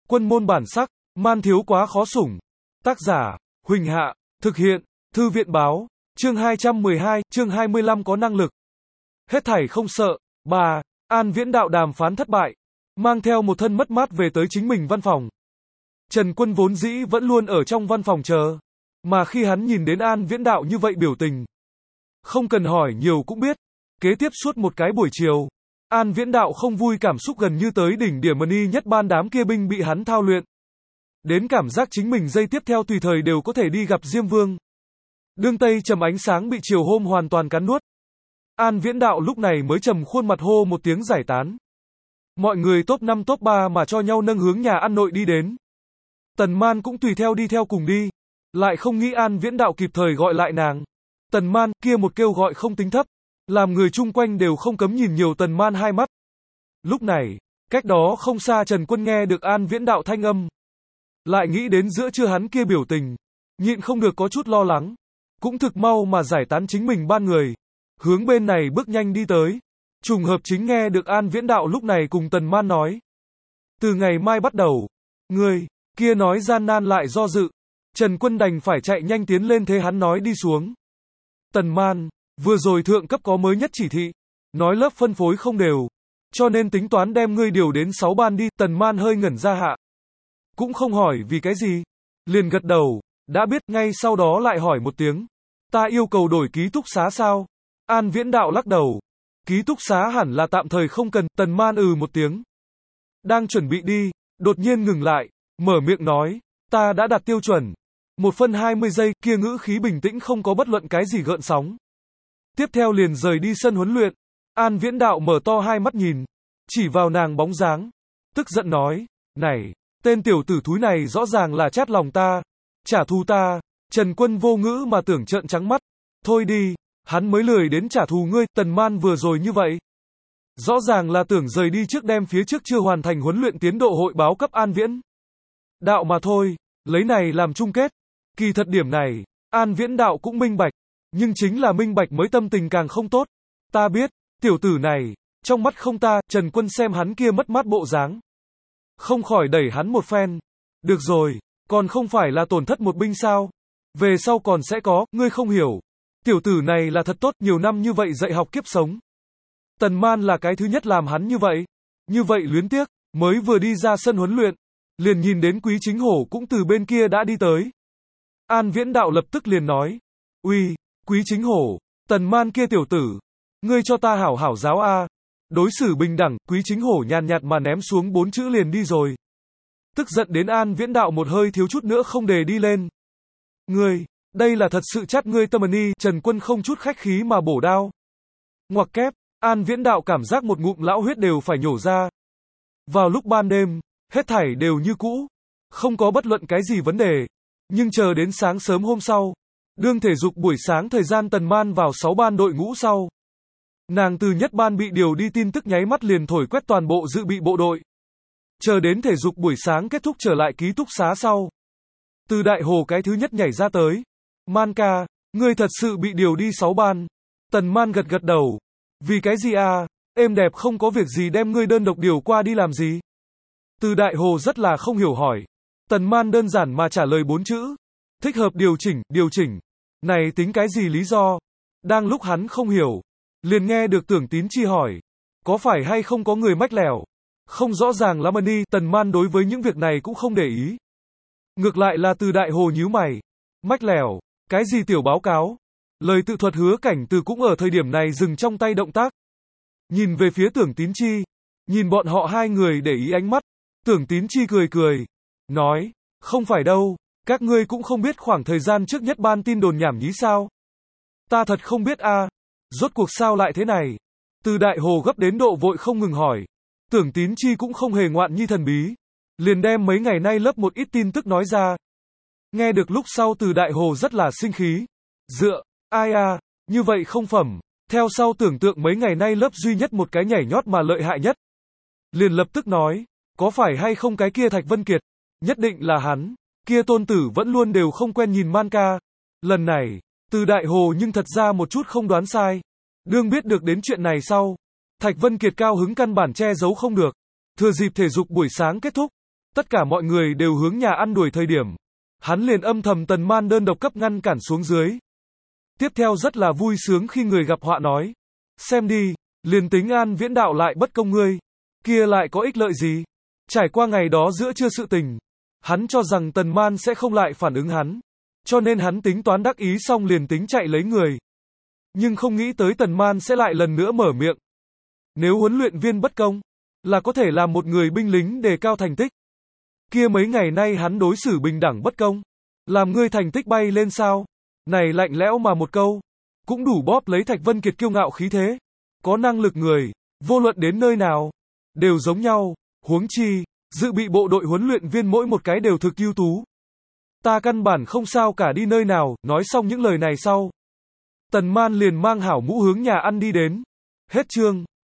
Quân môn bản sắc, man thiếu quá khó sủng. Tác giả, Huỳnh Hạ, thực hiện, Thư viện báo, chương 212, chương 25 có năng lực. Hết thảy không sợ. 3. An Viễn Đạo đàm phán thất bại, mang theo một thân mất mát về tới chính mình văn phòng. Trần Quân vốn dĩ vẫn luôn ở trong văn phòng chờ, mà khi hắn nhìn đến An Viễn Đạo như vậy biểu tình, không cần hỏi nhiều cũng biết, kế tiếp suốt một cái buổi chiều, An Viễn Đạo không vui cảm xúc gần như tới đỉnh điểm y nhất ban đám kia binh bị hắn thao luyện. Đến cảm giác chính mình giây tiếp theo tùy thời đều có thể đi gặp Diêm Vương. Đương Tây trầm ánh sáng bị chiều hôm hoàn toàn cắn nuốt. An Viễn Đạo lúc này mới trầm khuôn mặt hô một tiếng giải tán. Mọi người top 5 top 3 mà cho nhau nâng hướng nhà ăn nội đi đến. Tần Man cũng tùy theo đi theo cùng đi. Lại không nghĩ An Viễn Đạo kịp thời gọi lại nàng. Tần Man kia một kêu gọi không tính thấp, làm người chung quanh đều không cấm nhìn nhiều Tần Man hai mắt. Lúc này, cách đó không xa Trần Quân nghe được An Viễn Đạo thanh âm. Lại nghĩ đến giữa trưa hắn kia biểu tình, nhịn không được có chút lo lắng. Cũng thực mau mà giải tán chính mình ban người. Hướng bên này bước nhanh đi tới. Trùng hợp chính nghe được An Viễn Đạo lúc này cùng Tần Man nói. Từ ngày mai bắt đầu, người kia nói gian nan lại do dự. Trần Quân đành phải chạy nhanh tiến lên thế hắn nói đi xuống. Tần Man, vừa rồi thượng cấp có mới nhất chỉ thị, nói lớp phân phối không đều, cho nên tính toán đem ngươi điều đến 6 ban đi. Tần Man hơi ngẩn ra hạ. Cũng không hỏi vì cái gì. Liền gật đầu, đã biết, ngay sau đó lại hỏi một tiếng. Ta yêu cầu đổi ký túc xá sao? An Viễn Đạo lắc đầu. Ký túc xá hẳn là tạm thời không cần. Tần Man một tiếng. Đang chuẩn bị đi, đột nhiên ngừng lại, mở miệng nói. Ta đã đặt tiêu chuẩn. 1 phân 20 giây, kia ngữ khí bình tĩnh không có bất luận cái gì gợn sóng. Tiếp theo liền rời đi sân huấn luyện. An Viễn Đạo mở to hai mắt nhìn, chỉ vào nàng bóng dáng, tức giận nói, này, tên tiểu tử thúi này rõ ràng là chát lòng ta, trả thù ta. Trần Quân vô ngữ mà tưởng trợn trắng mắt, thôi đi, hắn mới lười đến trả thù ngươi. Tần Man vừa rồi như vậy, rõ ràng là tưởng rời đi trước đem phía trước chưa hoàn thành huấn luyện tiến độ hội báo cấp An Viễn Đạo mà thôi, lấy này làm chung kết. Kỳ thật điểm này, An Viễn Đạo cũng minh bạch, nhưng chính là minh bạch mới tâm tình càng không tốt. Ta biết, tiểu tử này, trong mắt không ta. Trần Quân xem hắn kia mất mát bộ dáng, không khỏi đẩy hắn một phen. Được rồi, còn không phải là tổn thất một binh sao? Về sau còn sẽ có, ngươi không hiểu. Tiểu tử này là thật tốt, nhiều năm như vậy dạy học kiếp sống. Tần Man là cái thứ nhất làm hắn như vậy luyến tiếc, mới vừa đi ra sân huấn luyện, liền nhìn đến Quý Chính Hổ cũng từ bên kia đã đi tới. An Viễn Đạo lập tức liền nói, uy, Quý Chính Hổ, Tần Man kia tiểu tử, ngươi cho ta hảo hảo giáo a. Đối xử bình đẳng. Quý Chính Hổ nhàn nhạt mà ném xuống 4 chữ liền đi rồi. Tức giận đến An Viễn Đạo một hơi thiếu chút nữa không đề đi lên. Ngươi, đây là thật sự chát ngươi tâm ni. Trần Quân không chút khách khí mà bổ đao. Ngoặc kép, An Viễn Đạo cảm giác một ngụm lão huyết đều phải nhổ ra. Vào lúc ban đêm, hết thảy đều như cũ, không có bất luận cái gì vấn đề. Nhưng chờ đến sáng sớm hôm sau, đương thể dục buổi sáng thời gian Tần Man vào 6 ban đội ngũ sau, nàng từ nhất ban bị điều đi tin tức nháy mắt liền thổi quét toàn bộ dự bị bộ đội. Chờ đến thể dục buổi sáng kết thúc trở lại ký túc xá sau, Từ Đại Hồ cái thứ nhất nhảy ra tới. Man ca, ngươi thật sự bị điều đi 6 ban. Tần Man gật gật đầu. Vì cái gì à? Êm đẹp không có việc gì đem ngươi đơn độc điều qua đi làm gì? Từ Đại Hồ rất là không hiểu hỏi. Tần Man đơn giản mà trả lời 4 chữ. Thích hợp điều chỉnh. Này tính cái gì lý do? Đang lúc hắn không hiểu, liền nghe được Tưởng Tín Chi hỏi. Có phải hay không có người mách lẻo? Không rõ ràng lắm đi. Tần Man đối với những việc này cũng không để ý. Ngược lại là Từ Đại Hồ nhíu mày. Mách lẻo, cái gì tiểu báo cáo? Lời tự thuật Hứa Cảnh Từ cũng ở thời điểm này dừng trong tay động tác. Nhìn về phía Tưởng Tín Chi. Nhìn bọn họ hai người để ý ánh mắt. Tưởng Tín Chi cười. Nói, không phải đâu, các ngươi cũng không biết khoảng thời gian trước nhất ban tin đồn nhảm nhí sao? Ta thật không biết a. Rốt cuộc sao lại thế này? Từ Đại Hồ gấp đến độ vội không ngừng hỏi. Tưởng Tín Chi cũng không hề ngoạn nhi thần bí, liền đem mấy ngày nay lớp một ít tin tức nói ra. Nghe được lúc sau Từ Đại Hồ rất là sinh khí. Ai à, như vậy không phẩm. Theo sau tưởng tượng mấy ngày nay lớp duy nhất một cái nhảy nhót mà lợi hại nhất. Liền lập tức nói, có phải hay không cái kia Thạch Vân Kiệt? Nhất định là hắn. Kia tôn tử vẫn luôn đều không quen nhìn Man ca. Lần này, Từ Đại Hồ nhưng thật ra một chút không đoán sai. Đương biết được đến chuyện này sau, Thạch Vân Kiệt cao hứng căn bản che giấu không được. Thừa dịp thể dục buổi sáng kết thúc, Tất cả mọi người đều hướng nhà ăn đuổi thời điểm. Hắn liền âm thầm Tần Man đơn độc cấp ngăn cản xuống dưới. Tiếp theo rất là vui sướng khi người gặp họa nói. Xem đi, liền tính An Viễn đạo lại bất công ngươi. Kia lại có ích lợi gì? Trải qua ngày đó giữa trưa sự tình. Hắn cho rằng Tần Man sẽ không lại phản ứng hắn. Cho nên hắn tính toán đắc ý xong liền tính chạy lấy người. Nhưng không nghĩ tới Tần Man sẽ lại lần nữa mở miệng. Nếu huấn luyện viên bất công, là có thể làm một người binh lính đề cao thành tích. Kia mấy ngày nay hắn đối xử bình đẳng bất công. Làm ngươi thành tích bay lên sao? Này lạnh lẽo mà một câu. Cũng đủ bóp lấy Thạch Vân Kiệt kiêu ngạo khí thế. Có năng lực người, vô luận đến nơi nào, đều giống nhau. Huống chi, dự bị bộ đội huấn luyện viên mỗi một cái đều thực ưu tú. Ta căn bản không sao cả đi nơi nào. Nói xong những lời này sau, Tần Man liền mang hảo mũ hướng nhà ăn đi đến. Hết chương.